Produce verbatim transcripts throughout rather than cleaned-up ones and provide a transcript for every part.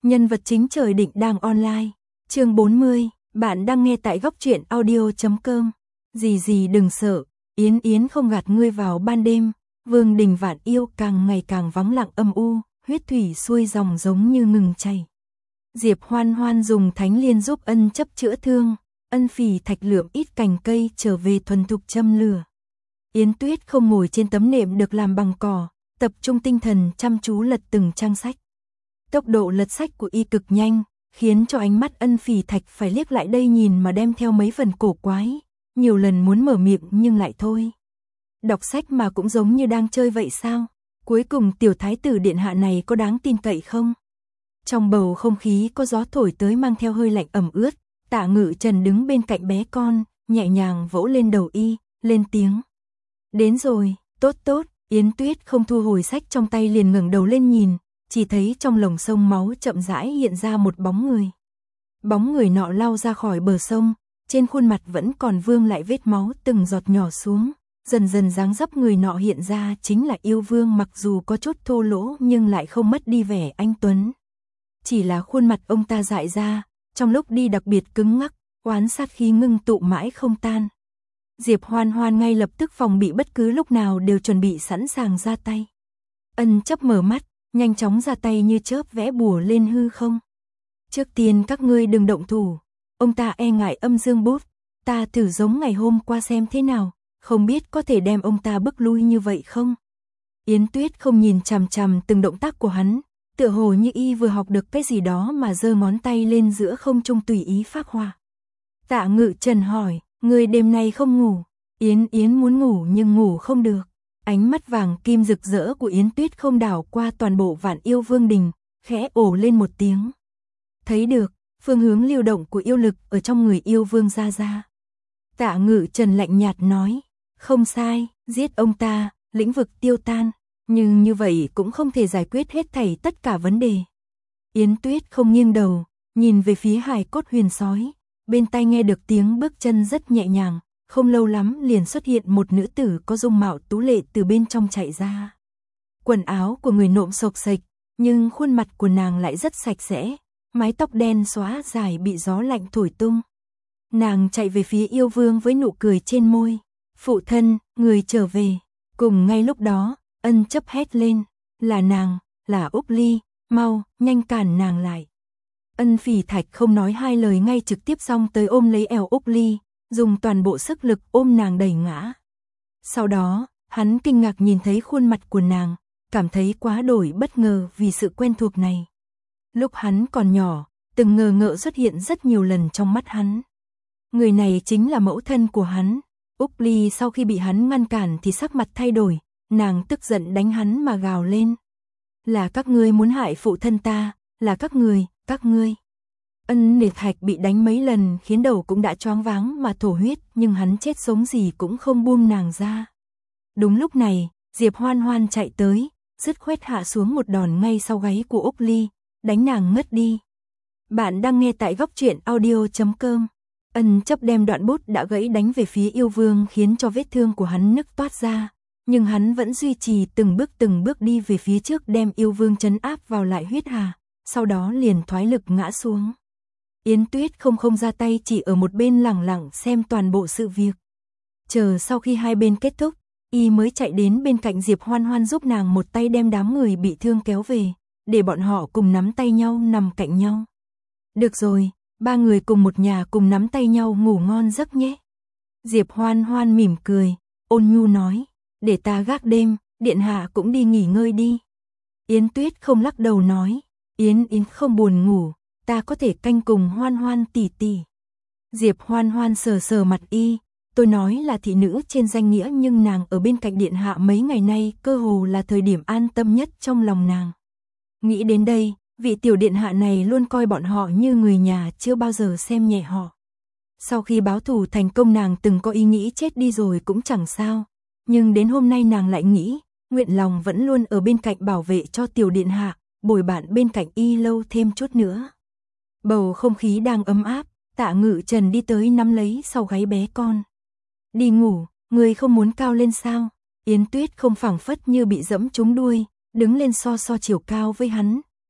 Nhân vật chính trời định đang online. Chương bốn mươi, bạn đang nghe tại góc truyện audio chấm com. Gì gì đừng sợ, Yến Yến không gạt ngươi vào ban đêm, Vương Đình Vạn Yêu càng ngày càng vắng lặng âm u, huyết thủy xuôi dòng giống như ngừng chảy. Diệp Hoan Hoan dùng thánh liên giúp Ân Chấp chữa thương, Ân Phỉ Thạch lượm ít cành cây trở về thuần thục châm lửa. Yến Tuyết không ngồi trên tấm nệm được làm bằng cỏ, tập trung tinh thần chăm chú lật từng trang sách. Tốc độ lật sách của y cực nhanh, khiến cho ánh mắt Ân Phỉ Thạch phải liếc lại đây nhìn mà đem theo mấy phần cổ quái, nhiều lần muốn mở miệng nhưng lại thôi. Đọc sách mà cũng giống như đang chơi vậy sao? Cuối cùng tiểu thái tử điện hạ này có đáng tin cậy không? Trong bầu không khí có gió thổi tới mang theo hơi lạnh ẩm ướt, Tạ Ngự Trần đứng bên cạnh bé con, nhẹ nhàng vỗ lên đầu y, lên tiếng. Đến rồi, tốt tốt, Yến Tuyết không thu hồi sách trong tay liền ngẩng đầu lên nhìn, chỉ thấy trong lồng sông máu chậm rãi hiện ra một bóng người. Bóng người nọ lao ra khỏi bờ sông, trên khuôn mặt vẫn còn vương lại vết máu từng giọt nhỏ xuống, dần dần dáng dấp người nọ hiện ra chính là yêu vương, mặc dù có chút thô lỗ nhưng lại không mất đi vẻ anh tuấn. Chỉ là khuôn mặt ông ta dại ra, trong lúc đi đặc biệt cứng ngắc, oán sát khí ngưng tụ mãi không tan. Diệp Hoan Hoan ngay lập tức phòng bị bất cứ lúc nào đều chuẩn bị sẵn sàng ra tay. Ân Chấp mở mắt, nhanh chóng ra tay như chớp vẽ bùa lên hư không. Trước tiên các ngươi đừng động thủ, ông ta e ngại âm dương bút, ta thử giống ngày hôm qua xem thế nào, không biết có thể đem ông ta bức lui như vậy không? Yến Tuyết không nhìn chằm chằm từng động tác của hắn, tựa hồ như y vừa học được cái gì đó mà giơ ngón tay lên giữa không trung tùy ý phác họa. Tạ Ngự Trần hỏi, người đêm nay không ngủ? Yến Yến muốn ngủ nhưng ngủ không được. Ánh mắt vàng kim rực rỡ của Yến Tuyết không đảo qua toàn bộ Vạn Yêu Vương đình, khẽ ồ lên một tiếng. Thấy được, phương hướng lưu động của yêu lực ở trong người yêu vương ra ra. Tạ Ngự Trần lạnh nhạt nói, không sai, giết ông ta, lĩnh vực tiêu tan, nhưng như vậy cũng không thể giải quyết hết thảy tất cả vấn đề. Yến Tuyết không nghiêng đầu, nhìn về phía hài cốt huyền sói, bên tai nghe được tiếng bước chân rất nhẹ nhàng, không lâu lắm liền xuất hiện một nữ tử có dung mạo tú lệ từ bên trong chạy ra. Quần áo của người nộm xộc xệch, nhưng khuôn mặt của nàng lại rất sạch sẽ, mái tóc đen xóa dài bị gió lạnh thổi tung. Nàng chạy về phía yêu vương với nụ cười trên môi, phụ thân, người trở về. Cùng ngay lúc đó, Ân Chấp hét lên, là nàng, là Úc Ly, mau, nhanh cản nàng lại. Ân Phỉ Thạch không nói hai lời ngay trực tiếp xông tới ôm lấy eo Úc Ly, dùng toàn bộ sức lực ôm nàng đẩy ngã. Sau đó, hắn kinh ngạc nhìn thấy khuôn mặt của nàng, cảm thấy quá đổi bất ngờ vì sự quen thuộc này. Lúc hắn còn nhỏ, từng ngờ ngợ xuất hiện rất nhiều lần trong mắt hắn. Người này chính là mẫu thân của hắn. Úc Ly sau khi bị hắn ngăn cản thì sắc mặt thay đổi, nàng tức giận đánh hắn mà gào lên. Là các ngươi muốn hại phụ thân ta, là các người, các ngươi. Ân Nề Thạch bị đánh mấy lần khiến đầu cũng đã choáng váng mà thổ huyết, nhưng hắn chết sống gì cũng không buông nàng ra. Đúng lúc này, Diệp Hoan Hoan chạy tới, dứt khoát hạ xuống một đòn ngay sau gáy của Úc Ly, đánh nàng ngất đi. Bạn đang nghe tại góc truyện audio chấm com. Ân Chấp đem đoạn bút đã gãy đánh về phía yêu vương khiến cho vết thương của hắn nứt toát ra, nhưng hắn vẫn duy trì từng bước từng bước đi về phía trước đem yêu vương trấn áp vào lại huyết hà, sau đó liền thoái lực ngã xuống. Yến Tuyết không không ra tay, chỉ ở một bên lẳng lặng xem toàn bộ sự việc. Chờ sau khi hai bên kết thúc, y mới chạy đến bên cạnh Diệp Hoan Hoan giúp nàng một tay đem đám người bị thương kéo về, để bọn họ cùng nắm tay nhau nằm cạnh nhau. Được rồi, ba người cùng một nhà cùng nắm tay nhau ngủ ngon giấc nhé. Diệp Hoan Hoan mỉm cười, ôn nhu nói, để ta gác đêm, điện hạ cũng đi nghỉ ngơi đi. Yến Tuyết không lắc đầu nói, Yến Yến không buồn ngủ, ta có thể canh cùng Hoan Hoan tỷ tỷ. Diệp Hoan Hoan sờ sờ mặt y, tôi nói là thị nữ trên danh nghĩa nhưng nàng ở bên cạnh điện hạ mấy ngày nay cơ hồ là thời điểm an tâm nhất trong lòng nàng. Nghĩ đến đây, vị tiểu điện hạ này luôn coi bọn họ như người nhà, chưa bao giờ xem nhẹ họ. Sau khi báo thù thành công nàng từng có ý nghĩ chết đi rồi cũng chẳng sao, nhưng đến hôm nay nàng lại nghĩ, nguyện lòng vẫn luôn ở bên cạnh bảo vệ cho tiểu điện hạ, bồi bạn bên cạnh y lâu thêm chút nữa. Bầu không khí đang ấm áp, Tạ Ngự Trần đi tới nắm lấy sau gáy bé con. Đi ngủ, người không muốn cao lên sao? Yến Tuyết không phảng phất như bị dẫm trúng đuôi, đứng lên so so chiều cao với hắn,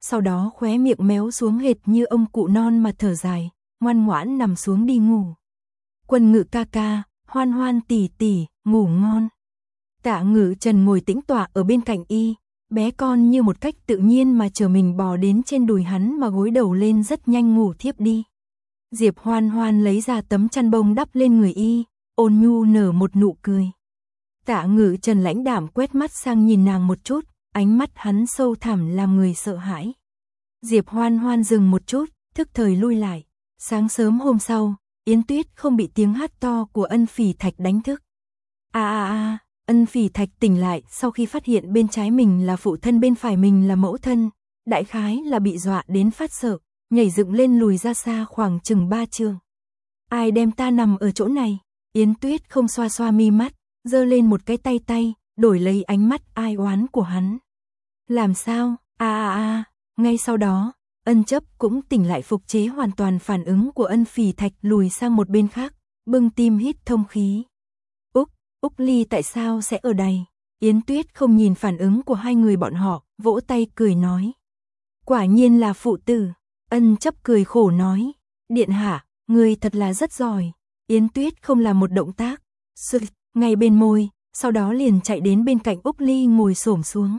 sau đó khóe miệng méo xuống hệt như ông cụ non mà thở dài, ngoan ngoãn nằm xuống đi ngủ. Quân Ngự ca ca, Hoan Hoan tỷ tỷ, ngủ ngon. Tạ Ngự Trần ngồi tĩnh tọa ở bên cạnh y, bé con như một cách tự nhiên mà chờ mình bò đến trên đùi hắn mà gối đầu lên rất nhanh ngủ thiếp đi. Diệp Hoan Hoan lấy ra tấm chăn bông đắp lên người y, ôn nhu nở một nụ cười. Tạ Ngự Trần lãnh đạm quét mắt sang nhìn nàng một chút, ánh mắt hắn sâu thẳm làm người sợ hãi. Diệp Hoan Hoan dừng một chút, thức thời lui lại. Sáng sớm hôm sau, Yến Tuyết không bị tiếng hát to của Ân Phỉ Thạch đánh thức. A a a, Ân Phỉ Thạch tỉnh lại sau khi phát hiện bên trái mình là phụ thân, bên phải mình là mẫu thân, đại khái là bị dọa đến phát sợ, nhảy dựng lên lùi ra xa khoảng chừng ba trượng. Ai đem ta nằm ở chỗ này? Yến Tuyết không xoa xoa mi mắt, giơ lên một cái tay tay, đổi lấy ánh mắt ai oán của hắn. Làm sao? A a a, ngay sau đó, Ân Chấp cũng tỉnh lại, phục chế hoàn toàn phản ứng của Ân Phỉ Thạch, lùi sang một bên khác, bưng tim hít thông khí. Úc, Úc Ly tại sao sẽ ở đây? Yến Tuyết không nhìn phản ứng của hai người bọn họ, vỗ tay cười nói. Quả nhiên là phụ tử. Ân Chấp cười khổ nói. Điện hạ, người thật là rất giỏi. Yến Tuyết không làm một động tác, sực ngay bên môi, sau đó liền chạy đến bên cạnh Úc Ly ngồi xổm xuống.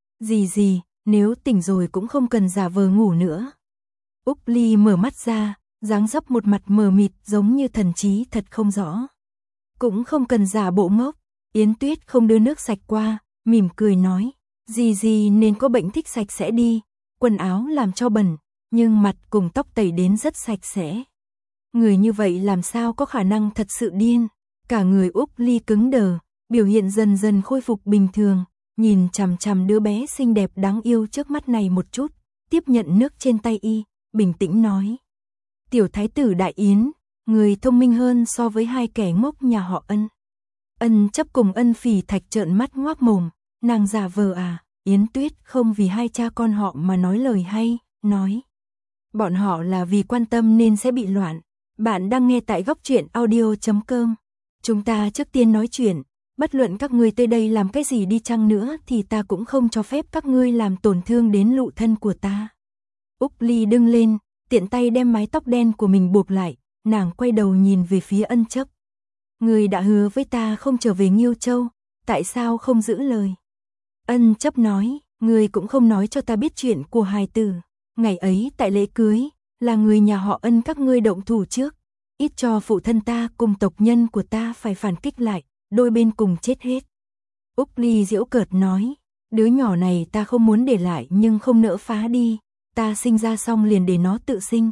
Gì gì, nếu tỉnh rồi cũng không cần giả vờ ngủ nữa. Úc Ly mở mắt ra, dáng dấp một mặt mờ mịt giống như thần trí thật không rõ. Cũng không cần giả bộ ngốc. Yến Tuyết không đưa nước sạch qua, mỉm cười nói. Gì gì nên có bệnh thích sạch sẽ đi, quần áo làm cho bẩn, nhưng mặt cùng tóc tẩy đến rất sạch sẽ. Người như vậy làm sao có khả năng thật sự điên. Cả người Úc Ly cứng đờ, biểu hiện dần dần khôi phục bình thường, nhìn chằm chằm đứa bé xinh đẹp đáng yêu trước mắt này một chút, tiếp nhận nước trên tay y, bình tĩnh nói. Tiểu thái tử Đại Yến, người thông minh hơn so với hai kẻ ngốc nhà họ Ân. Ân Chấp cùng Ân Phỉ Thạch trợn mắt ngoác mồm, nàng giả vờ à? Yến Tuyết không vì hai cha con họ mà nói lời hay, nói. Bọn họ là vì quan tâm nên sẽ bị loạn. Bạn đang nghe tại góc truyện audio chấm com. Chúng ta trước tiên nói chuyện, bất luận các ngươi tới đây làm cái gì đi chăng nữa thì ta cũng không cho phép các ngươi làm tổn thương đến lụ thân của ta. Úc Ly đứng lên, tiện tay đem mái tóc đen của mình buộc lại, nàng quay đầu nhìn về phía Ân Chấp. Ngươi đã hứa với ta không trở về Nghiêu Châu, tại sao không giữ lời? Ân Chấp nói, ngươi cũng không nói cho ta biết chuyện của hài tử. Ngày ấy tại lễ cưới, là người nhà họ Ân các ngươi động thủ trước, ít cho phụ thân ta cùng tộc nhân của ta phải phản kích lại, đôi bên cùng chết hết. Úc Ly giễu cợt nói, đứa nhỏ này ta không muốn để lại nhưng không nỡ phá đi, ta sinh ra xong liền để nó tự sinh.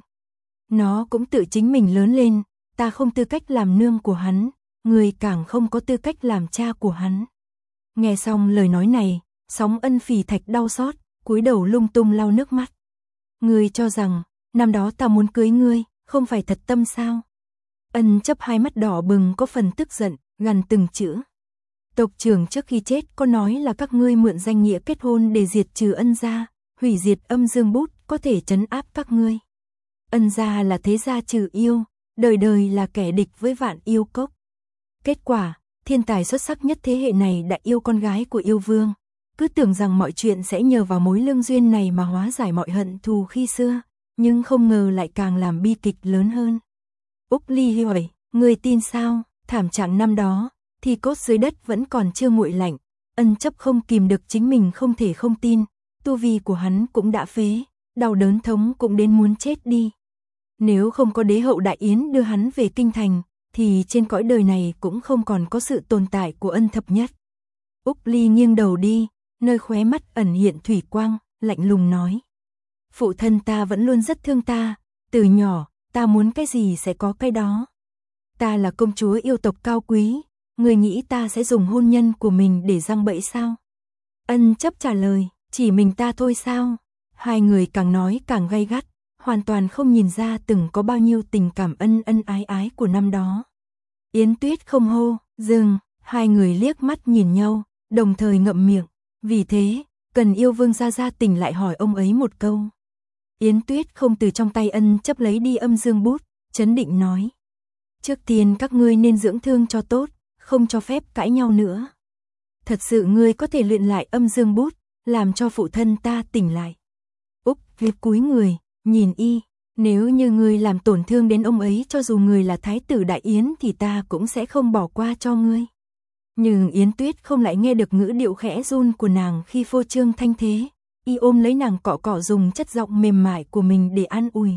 Nó cũng tự chính mình lớn lên, ta không tư cách làm nương của hắn, người càng không có tư cách làm cha của hắn. Nghe xong lời nói này, Sóng Ân Phỉ Thạch đau xót, cúi đầu lung tung lau nước mắt. Ngươi cho rằng, năm đó ta muốn cưới ngươi, không phải thật tâm sao? Ân Chấp hai mắt đỏ bừng có phần tức giận, gằn từng chữ. Tộc trưởng trước khi chết có nói là các ngươi mượn danh nghĩa kết hôn để diệt trừ Ân gia, hủy diệt Âm Dương Bút có thể trấn áp các ngươi. Ân gia là thế gia trừ yêu, đời đời là kẻ địch với Vạn Yêu Cốc. Kết quả, thiên tài xuất sắc nhất thế hệ này đã yêu con gái của yêu vương, cứ tưởng rằng mọi chuyện sẽ nhờ vào mối lương duyên này mà hóa giải mọi hận thù khi xưa, nhưng không ngờ lại càng làm bi kịch lớn hơn. Úc Ly hỏi, người tin sao? Thảm trạng năm đó, thì cốt dưới đất vẫn còn chưa nguội lạnh. Ân Chấp không kìm được chính mình không thể không tin, tu vi của hắn cũng đã phế, đau đớn thống cũng đến muốn chết đi. Nếu không có đế hậu Đại Yến đưa hắn về kinh thành, thì trên cõi đời này cũng không còn có sự tồn tại của Ân thập nhất. Úc Ly nghiêng đầu đi, nơi khóe mắt ẩn hiện thủy quang, lạnh lùng nói. Phụ thân ta vẫn luôn rất thương ta, từ nhỏ, ta muốn cái gì sẽ có cái đó. Ta là công chúa yêu tộc cao quý, người nghĩ ta sẽ dùng hôn nhân của mình để giăng bẫy sao? Ân Chấp trả lời, chỉ mình ta thôi sao? Hai người càng nói càng gay gắt, hoàn toàn không nhìn ra từng có bao nhiêu tình cảm ân ân ái ái của năm đó. Yến Tuyết không hô, dừng, hai người liếc mắt nhìn nhau, đồng thời ngậm miệng. Vì thế, cần yêu vương gia gia tỉnh lại hỏi ông ấy một câu. Yến Tuyết không từ trong tay Ân Chấp lấy đi Âm Dương Bút, trấn định nói. Trước tiên các ngươi nên dưỡng thương cho tốt, không cho phép cãi nhau nữa. Thật sự ngươi có thể luyện lại Âm Dương Bút, làm cho phụ thân ta tỉnh lại. Úc Việc cúi người, nhìn y, nếu như ngươi làm tổn thương đến ông ấy cho dù ngươi là thái tử Đại Yến thì ta cũng sẽ không bỏ qua cho ngươi. Nhưng Yến Tuyết không lại nghe được ngữ điệu khẽ run của nàng khi phô trương thanh thế, y ôm lấy nàng cọ cọ dùng chất giọng mềm mại của mình để an ủi.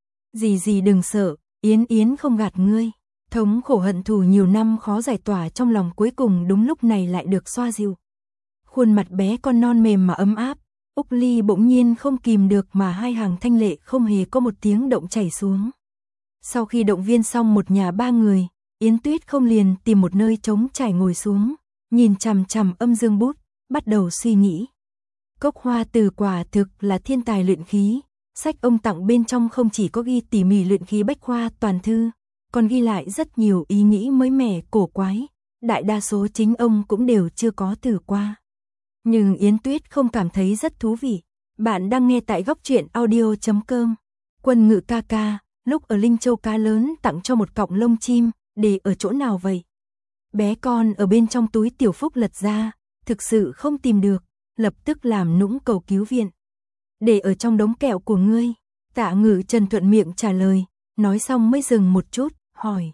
Dì dì đừng sợ, Yến Yến không gạt ngươi. Thống khổ hận thù nhiều năm khó giải tỏa trong lòng cuối cùng đúng lúc này lại được xoa dịu. Khuôn mặt bé con non mềm mà ấm áp, Úc Ly bỗng nhiên không kìm được mà hai hàng thanh lệ không hề có một tiếng động chảy xuống. Sau khi động viên xong một nhà ba người, Yến Tuyết không liền tìm một nơi trống trải ngồi xuống, nhìn chằm chằm âm dương bút, bắt đầu suy nghĩ. Cốc Hoa Từ quả thực là thiên tài luyện khí, sách ông tặng bên trong không chỉ có ghi tỉ mỉ luyện khí bách khoa toàn thư, còn ghi lại rất nhiều ý nghĩ mới mẻ cổ quái, đại đa số chính ông cũng đều chưa có thử qua. Nhưng Yến Tuyết không cảm thấy rất thú vị. Bạn đang nghe tại góc truyện audio chấm com. Quân Ngự ca ca, lúc ở Linh Châu cá lớn tặng cho một cọng lông chim, để ở chỗ nào vậy? Bé con ở bên trong túi Tiểu Phúc lật ra, thực sự không tìm được, lập tức làm nũng cầu cứu viện. Để ở trong đống kẹo của ngươi. Tạ Ngự Trần thuận miệng trả lời, nói xong mới dừng một chút, hỏi.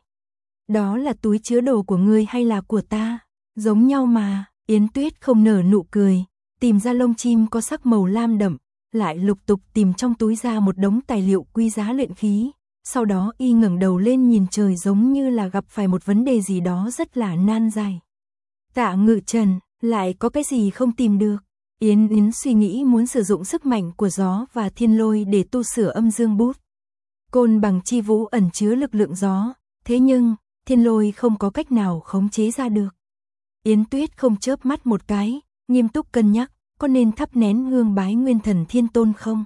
Đó là túi chứa đồ của ngươi hay là của ta? Giống nhau mà. Yến Tuyết không nở nụ cười, tìm ra lông chim có sắc màu lam đậm, lại lục tục tìm trong túi ra một đống tài liệu quý giá luyện khí. Sau đó y ngẩng đầu lên nhìn trời giống như là gặp phải một vấn đề gì đó rất là nan giải. Tạ Ngự Trần, lại có cái gì không tìm được? Yến Yến suy nghĩ muốn sử dụng sức mạnh của gió và thiên lôi để tu sửa âm dương bút. Côn bằng chi vũ ẩn chứa lực lượng gió, thế nhưng thiên lôi không có cách nào khống chế ra được. Yến Tuyết không chớp mắt một cái, nghiêm túc cân nhắc, có nên thắp nén hương bái Nguyên Thần Thiên Tôn không?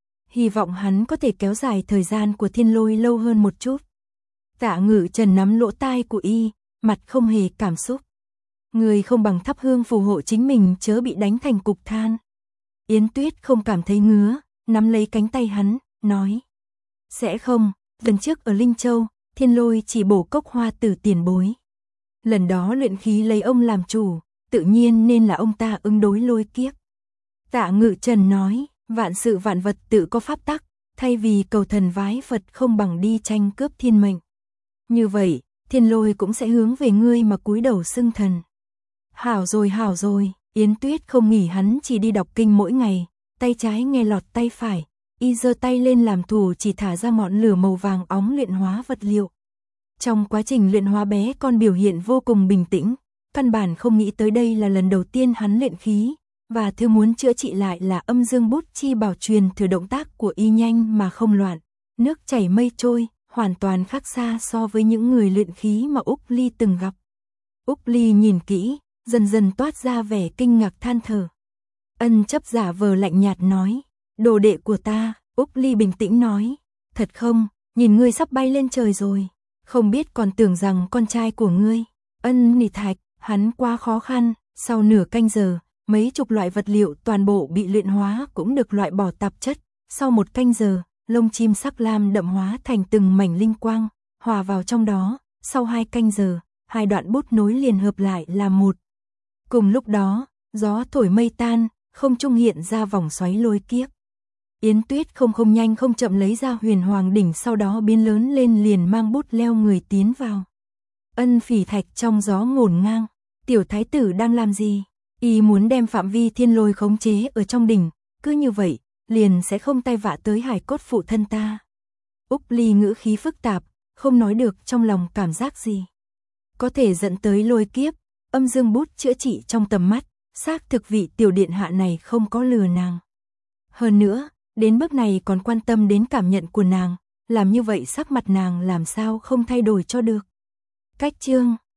Hy vọng hắn có thể kéo dài thời gian của thiên lôi lâu hơn một chút. Tạ Ngự Trần nắm lỗ tai của y, mặt không hề cảm xúc. Người không bằng thắp hương phù hộ chính mình chớ bị đánh thành cục than. Yến Tuyết không cảm thấy ngứa, nắm lấy cánh tay hắn, nói. Sẽ không, lần trước ở Linh Châu, thiên lôi chỉ bổ Cốc Hoa Tử tiền bối. Lần đó luyện khí lấy ông làm chủ, tự nhiên nên là ông ta ứng đối lôi kiếp. Tạ Ngự Trần nói, vạn sự vạn vật tự có pháp tắc, thay vì cầu thần vái Phật không bằng đi tranh cướp thiên mệnh. Như vậy, thiên lôi cũng sẽ hướng về ngươi mà cúi đầu xưng thần. Hảo rồi hảo rồi, Yến Tuyết không nghỉ hắn chỉ đi đọc kinh mỗi ngày, tay trái nghe lọt tay phải, y giơ tay lên làm thủ chỉ thả ra ngọn lửa màu vàng óng luyện hóa vật liệu. Trong quá trình luyện hóa bé con biểu hiện vô cùng bình tĩnh, căn bản không nghĩ tới đây là lần đầu tiên hắn luyện khí, và thứ muốn chữa trị lại là âm dương bút chi bảo truyền thừa động tác của y nhanh mà không loạn, nước chảy mây trôi, hoàn toàn khác xa so với những người luyện khí mà Úc Ly từng gặp. Úc Ly nhìn kỹ, dần dần toát ra vẻ kinh ngạc than thở. Ân chấp giả vờ lạnh nhạt nói, đồ đệ của ta, Úc Ly bình tĩnh nói, thật không, nhìn ngươi sắp bay lên trời rồi. Không biết còn tưởng rằng con trai của ngươi. Ân nỉ thạch, hắn quá khó khăn, sau nửa canh giờ, mấy chục loại vật liệu toàn bộ bị luyện hóa cũng được loại bỏ tạp chất. Sau một canh giờ, lông chim sắc lam đậm hóa thành từng mảnh linh quang, hòa vào trong đó. Sau hai canh giờ, hai đoạn bút nối liền hợp lại làm một. Cùng lúc đó, gió thổi mây tan, không trung hiện ra vòng xoáy lôi kiếp. Yến Tuyết không không nhanh không chậm lấy ra huyền hoàng đỉnh, sau đó biến lớn lên liền mang bút leo người tiến vào. Ân Phỉ Thạch trong gió ngổn ngang, tiểu thái tử đang làm gì? Y muốn đem phạm vi thiên lôi khống chế ở trong đỉnh, cứ như vậy, liền sẽ không tai vạ tới hải cốt phụ thân ta. Úc Ly ngữ khí phức tạp, không nói được trong lòng cảm giác gì. Có thể dẫn tới lôi kiếp, âm dương bút chữa trị trong tầm mắt, xác thực vị tiểu điện hạ này không có lừa nàng. Hơn nữa, đến bước này còn quan tâm đến cảm nhận của nàng, làm như vậy sắc mặt nàng làm sao không thay đổi cho được. Cách chương